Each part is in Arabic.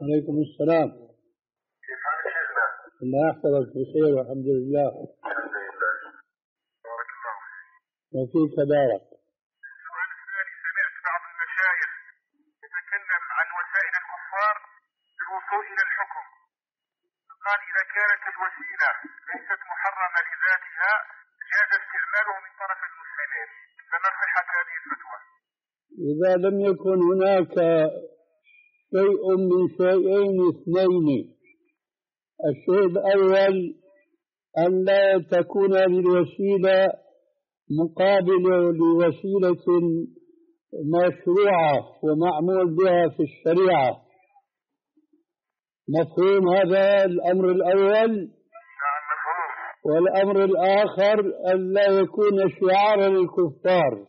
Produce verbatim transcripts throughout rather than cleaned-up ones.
عليكم السلام. كيف حالك شيخنا؟ الله يحفظك بخير والحمد لله. الحمد لله. بارك الله فيك. وفيك بارك. السؤال الثاني، سمعت بعض المشايخ يتكلم عن وسائل الكفار للوصول إلى الحكم، فقال إذا كانت الوسيلة ليست محرمة لذاتها جاز استعماله من طرف المسلمين، فما صحة هذه الفتوى؟ إذا لم يكن هناك شيء من شيئين اثنين، الشيء الأول أن لا تكون للوسيلة مقابلة لوسيلة مشروعة ومعمول بها في الشريعة. مفهوم هذا الأمر الأول؟ نعم مفهوم. والأمر الآخر أن لا يكون شعارا للكفار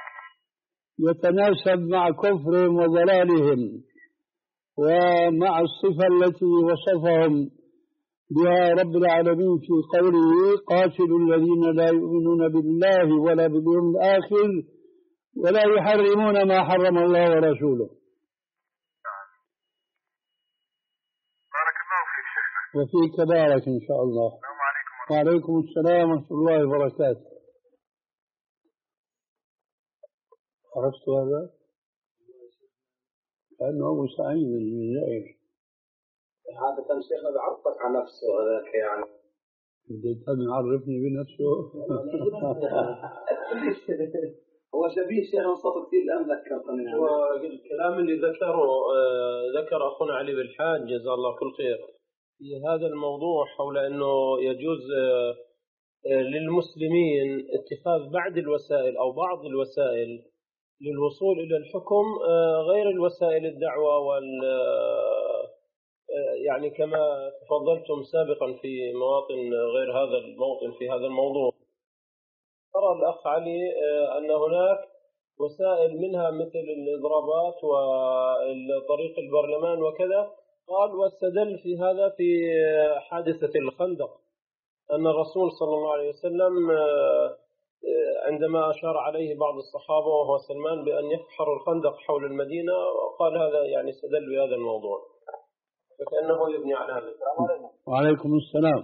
يتناسب مع كفرهم وضلالهم ومع الصفة التي وصفهم بها رب العالمين في قوله: قاتلوا الذين لا يؤمنون بالله ولا باليوم الآخر ولا يحرمون ما حرم الله ورسوله. بارك الله فيك شيخنا. وفيك بارك إن شاء الله. السلام عليكم. وعليكم السلام ورحمة الله وبركاته. عرفت هذا؟ كأنه أبو سعيد الجزائر. عادة شيخنا بيعرفك عن نفسه هذاك يعني. بديت يعرفني بنفسه. هو شبيه شيخ صوت كثير الآن ذكرتني يعني. والكلام اللي ذكره آه ذكر أخونا علي بالحاج جزاه الله كل خير في هذا الموضوع حول أنه يجوز آه آه للمسلمين اتخاذ بعض الوسائل أو بعض الوسائل للوصول إلى الحكم آه غير الوسائل الدعوة وال يعني كما تفضلتم سابقا في مواطن غير هذا الموطن في هذا الموضوع. ترى الأخ علي أن هناك وسائل منها مثل الإضرابات وطريق البرلمان وكذا، قال واستدل في هذا في حادثة الخندق أن الرسول صلى الله عليه وسلم عندما أشار عليه بعض الصحابة وهو سلمان بأن يفحروا الخندق حول المدينة، قال هذا يعني استدل بهذا الموضوع، فكأنه يبني على هذا. وعليكم السلام.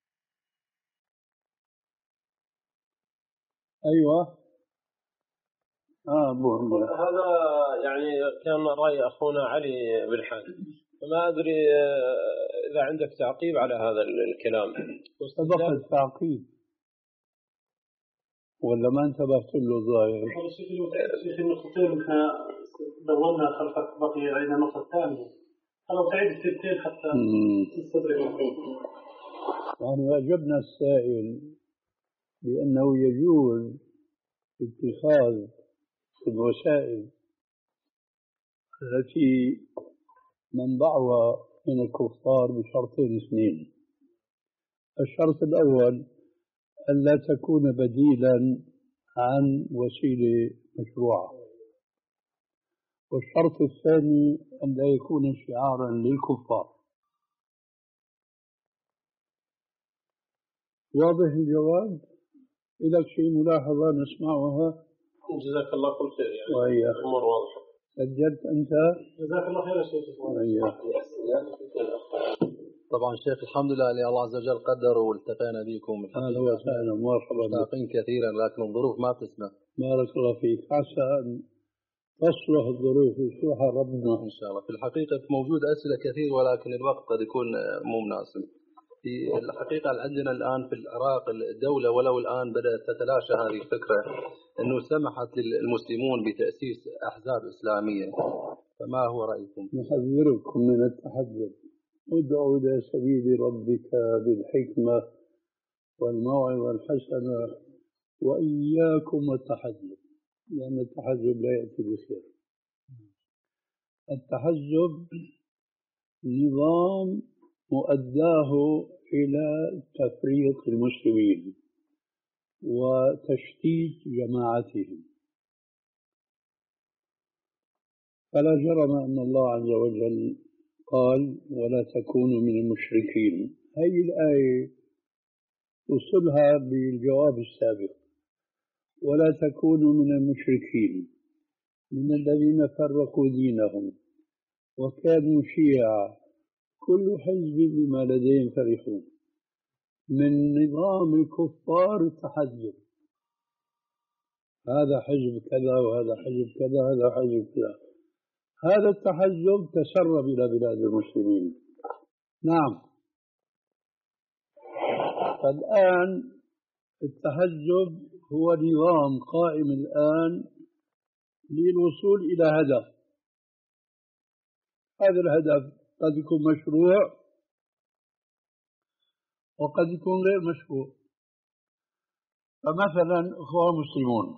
أيوة. آه أبو هذا يعني كان رأي أخونا علي بالحاج، فما أدري إذا عندك تعقيب على هذا الكلام. سبق التعقيب ولا ما انتبهت له ظاهر؟ شيخ النقطتين احنا دورنا خلفك بقي علينا نقطة ثانية. أنا سعيد الستين حتى تستدرك الحين. يعني أجبنا السائل بأنه يجوز اتخاذ الوسائل التي منبعها من الكفار بشرطين اثنين. الشرط الأول أن لا تكون بديلا عن وسيلة مشروعة، والشرط الثاني أن لا يكون شعارا للكفار. واضح الجواب؟ إذا شيء ملاحظة نسمعها. جزاك الله كل خير. يعني وهي الأمور واضحة. سجلت أنت؟ جزاك الله خير يا شيخ. طبعا شيخ الحمد لله اللي الله عز وجل قدر والتقينا بكم. أهلا وسهلا مرحبا. مشتاقين كثيرا لكن الظروف ما تسمح. بارك الله فيك. عسى أن تصلح الظروف ويصلحها ربنا إن شاء الله. في الحقيقة موجود أسئلة كثير ولكن الوقت قد يكون مو مناسب. في الحقيقة عندنا الآن في العراق الدولة ولو الآن بدأت تتلاشى هذه الفكرة أنه سمحت للمسلمون بتأسيس أحزاب إسلامية، فما هو رأيكم؟ نحذركم من التحزب. ادعوا إلى سبيل ربك بالحكمة والموعظة الحسنة وإياكم والتحزب، لأن التحزب لا يأتي بخير. التحزب نظام مؤداه إلى تفريق المسلمين وتشتيت جماعتهم، فلا جرم أن الله عز وجل قال ولا تكونوا من المشركين. هذه الآية وصلها بالجواب السابق: ولا تكونوا من المشركين من الذين فرقوا دينهم وكانوا شيعا كل حزب بما لديهم فرحون. من نظام الكفار التحزب، هذا حزب كذا وهذا حزب كذا هذا حزب كذا. هذا التحزب تسرب إلى بلاد المسلمين. نعم. الآن التحزب هو نظام قائم الآن للوصول إلى هدف. هذا الهدف قد يكون مشروع وقد يكون غير مشروع. فمثلا إخوان مسلمون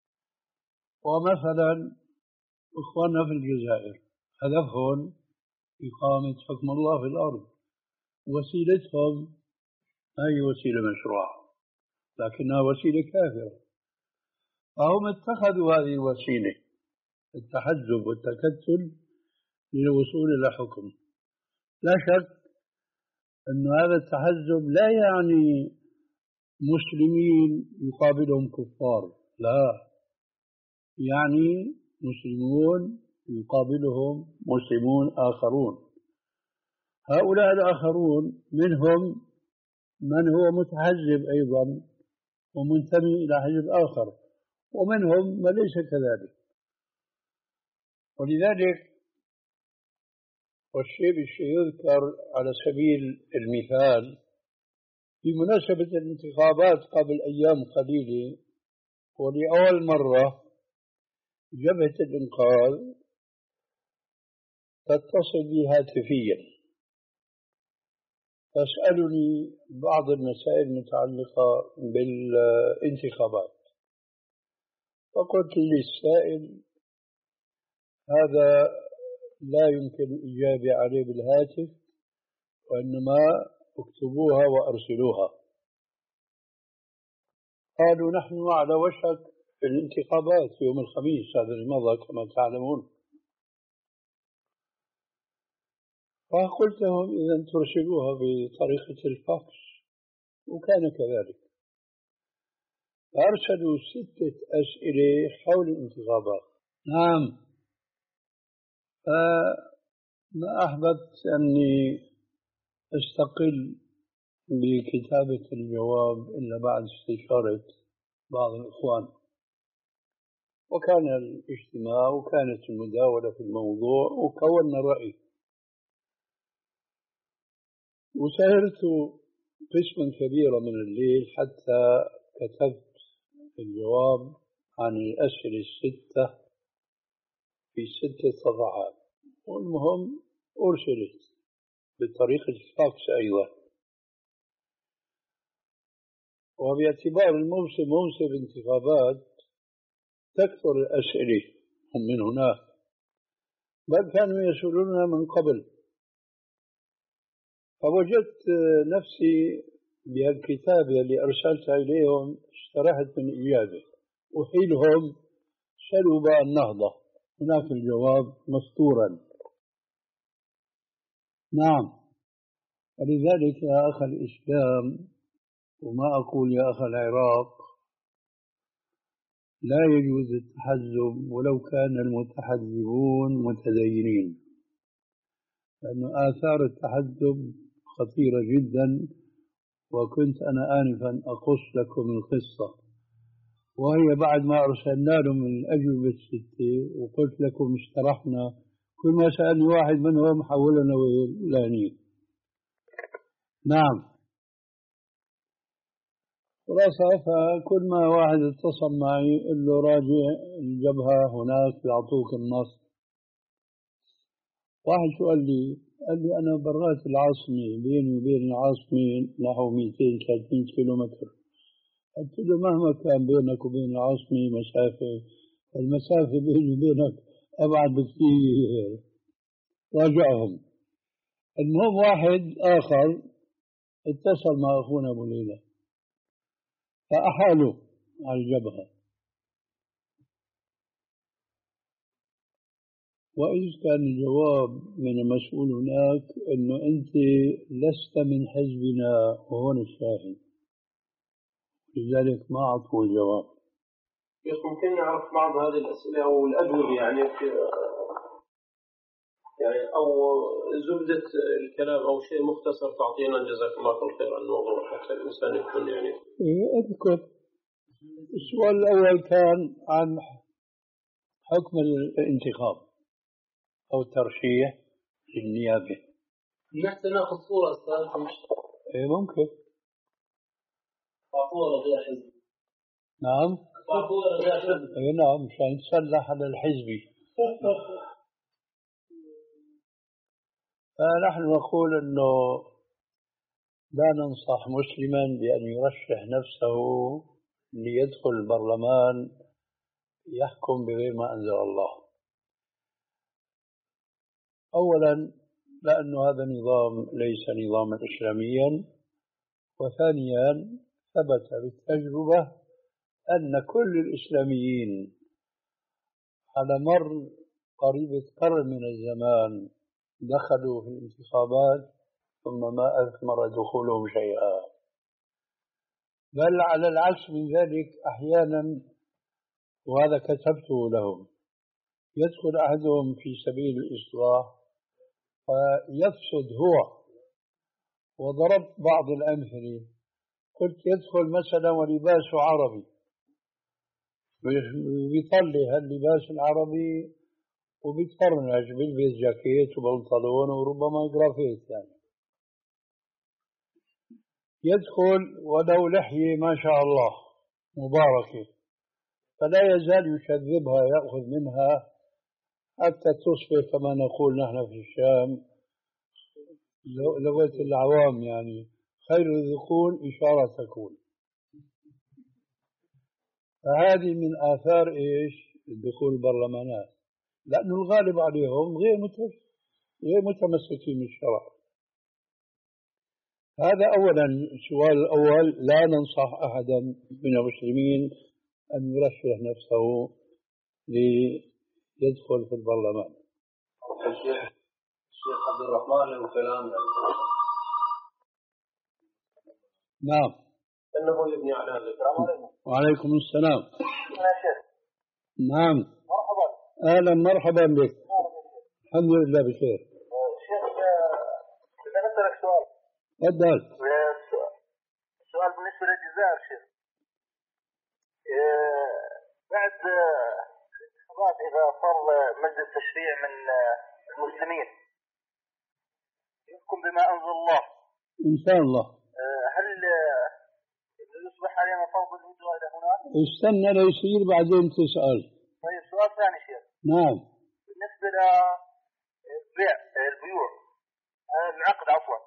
ومثلا إخواننا في الجزائر هدفهم إقامة حكم الله في الأرض، وسيلتهم هي وسيلة مشروعة لكنها وسيلة كافرة، فهم اتخذوا هذه الوسيلة التحزب والتكتل للوصول إلى حكم. لا شك أن هذا التحزب لا يعني مسلمين يقابلهم كفار، لا، يعني مسلمون يقابلهم مسلمون آخرون. هؤلاء الآخرون منهم من هو متحزب أيضا ومنتمي إلى حزب آخر، ومنهم من ليس كذلك. ولذلك والشيء بالشيء يذكر على سبيل المثال بمناسبة الانتخابات قبل أيام قليلة، ولأول مرة جبهة الإنقاذ تتصل بي هاتفيا تسألني بعض المسائل المتعلقة بالانتخابات، فقلت للسائل هذا لا يمكن الإجابة عليه بالهاتف، وإنما اكتبوها وأرسلوها. قالوا نحن على وشك الانتخابات يوم الخميس هذا الماضي كما تعلمون. فقلت لهم إذا ترسلوها بطريقة الفاكس، وكان كذلك. فأرسلوا ستة أسئلة حول الانتخابات. نعم. فما أحببت أني أستقل بكتابة الجواب إلا بعد استشارة بعض الإخوان، وكان الاجتماع وكانت المداولة في الموضوع وكونا رأي. وسهرت قسما كبيرا من الليل حتى كتبت الجواب عن الأسئلة الستة في ستة صفحات، والمهم أرسلت بطريقة الفاكس أيضا. وباعتبار الموسم موسم انتخابات تكثر الأسئلة هم من هناك، بل كانوا يسألوننا من قبل. فوجدت نفسي بهالكتابة اللي أرسلتها إليهم اشترحت من إجابة، وحيلهم سلوا بقى النهضة، هناك الجواب مسطورا. نعم. ولذلك يا أخ الإسلام، وما أقول يا أخ العراق، لا يجوز التحزب ولو كان المتحزبون متدينين، لأن آثار التحزب خطيرة جدا. وكنت أنا آنفا أقص لكم القصة، وهي بعد ما أرسلنا لهم الأجوبة الستة وقلت لكم اشترحنا، كل ما سألني واحد منهم حولنا لهني. نعم. خلاصة فكل ما واحد اتصل معي قل له راجع الجبهة هناك يعطوك النص. واحد شو قال لي؟ قال لي أنا برات العاصمة، بيني وبين العاصمة نحو مئتين ثلاثين كيلو متر. قلت له مهما كان بينك وبين العاصمة مسافة، المسافة بيني وبينك أبعد بكثير، راجعهم. المهم واحد آخر اتصل مع أخونا أبو ليلى فأحالوا على الجبهة، وإذ كان الجواب من المسؤول هناك أنه أنت لست من حزبنا، وهون الشاهد، لذلك ما أعطوا الجواب. ممكن نعرف بعض هذه الأسئلة أو الأجوبة يعني في يعني أو زبدة الكلام أو شيء مختصر تعطينا جزاك الله كل خير عن الموضوع حتى الإنسان يكون يعني. أذكر السؤال الأول كان عن حكم الانتخاب أو الترشيح للنيابة. نحن ناخذ صورة أستاذ مش؟ إيه ممكن. صورة غير حزبي. نعم. صورة غير حزبي. إيه نعم مشان نتسلح على الحزبي. فنحن نقول إنه لا ننصح مسلما بأن يرشح نفسه ليدخل البرلمان يحكم بغير ما أنزل الله. أولا لأن هذا النظام ليس نظاما إسلاميا، وثانيا ثبت بالتجربة أن كل الإسلاميين على مر قريبة قرن من الزمان دخلوا في الانتخابات ثم ما أثمر دخولهم شيئا، بل على العكس من ذلك أحيانا، وهذا كتبته لهم، يدخل أحدهم في سبيل الإصلاح فيفسد هو. وضربت بعض الأمثلة، قلت يدخل مثلا ولباسه عربي ويطلع هاللباس العربي وبيتفرنج بيلبس جاكيت وبنطلون وربما جرافيت يعني. يدخل ولو لحية ما شاء الله مباركة فلا يزال يشذبها، يأخذ منها حتى تصبح كما نقول نحن في الشام لغة العوام يعني خير الذقون إشارة تكون. فهذه من آثار إيش الدخول البرلمانات، لأنه الغالب عليهم غير غير متمسكين بالشرع. هذا أولا. السؤال الأول، لا ننصح أحدا من المسلمين أن يرشح نفسه ليدخل في البرلمان. الشيخ الشيخ عبد الرحمن له كلام. نعم. إنه يبني على هذا. السلام عليكم. وعليكم السلام. يا شيخ. نعم. مرحبا. أهلا مرحبا بك. الحمد لله بخير. شيخ بدنا نسألك سؤال. تفضل. السؤال بالنسبة للجزائر شيخ. بعد الانتخابات إذا صار مجلس تشريع من المسلمين يحكم بما أنزل الله إن شاء الله، هل يصبح علينا فرض الهجرة إلى هناك؟ استنى ليصير بعدين تسأل. طيب سؤال ثاني شيخ. نعم. بالنسبة للبيع البيوع العقد عفوا،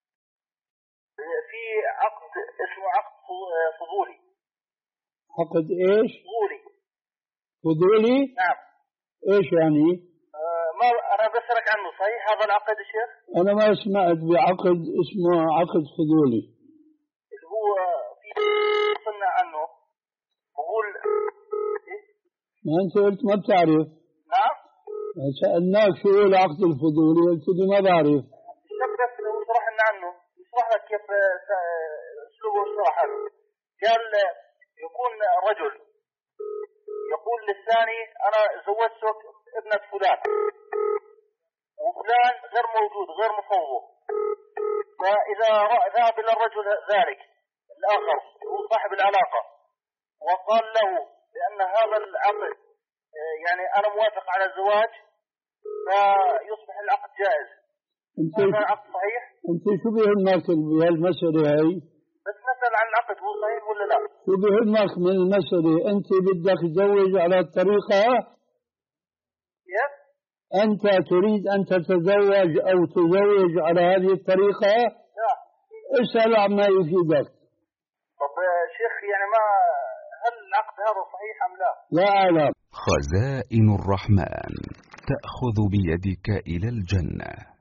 في عقد اسمه عقد فضولي. عقد ايش؟ فضولي. فضولي؟ نعم. ايش يعني؟ آه ما انا بسألك عنه، صحيح هذا العقد يا شيخ؟ انا ما سمعت بعقد اسمه عقد فضولي. اللي هو في صنع عنه بقول إيه؟ ما انت قلت ما بتعرف. نعم. سألناك شو هو العقد الفضولي قلت لي ما بعرف. الشبكة اللي شرح لنا عنه، يشرح لك كيف اسلوبه الشرح هذا. قال يكون رجل يقول للثاني انا زوجتك ابنة فلان وفلان غير موجود غير مفوض، فاذا ذهب الى الرجل ذلك الاخر هو صاحب العلاقة وقال له بان هذا العقد يعني انا موافق على الزواج، فيصبح العقد جائز. هذا العقد صحيح؟ انت شو بيهمك بهالمسألة هاي؟ بس نسأل عن العقد هو صحيح ولا لا؟ شو بيهمك من المسألة؟ انت بدك تزوج على الطريقة؟ يس؟ انت تريد ان تتزوج او تزوج على هذه الطريقة؟ لا. اسأل عما يفيدك. طب شيخ يعني ما هل العقد هذا صحيح ام لا؟ لا اعلم. خزائن الرحمن تأخذ بيدك إلى الجنة.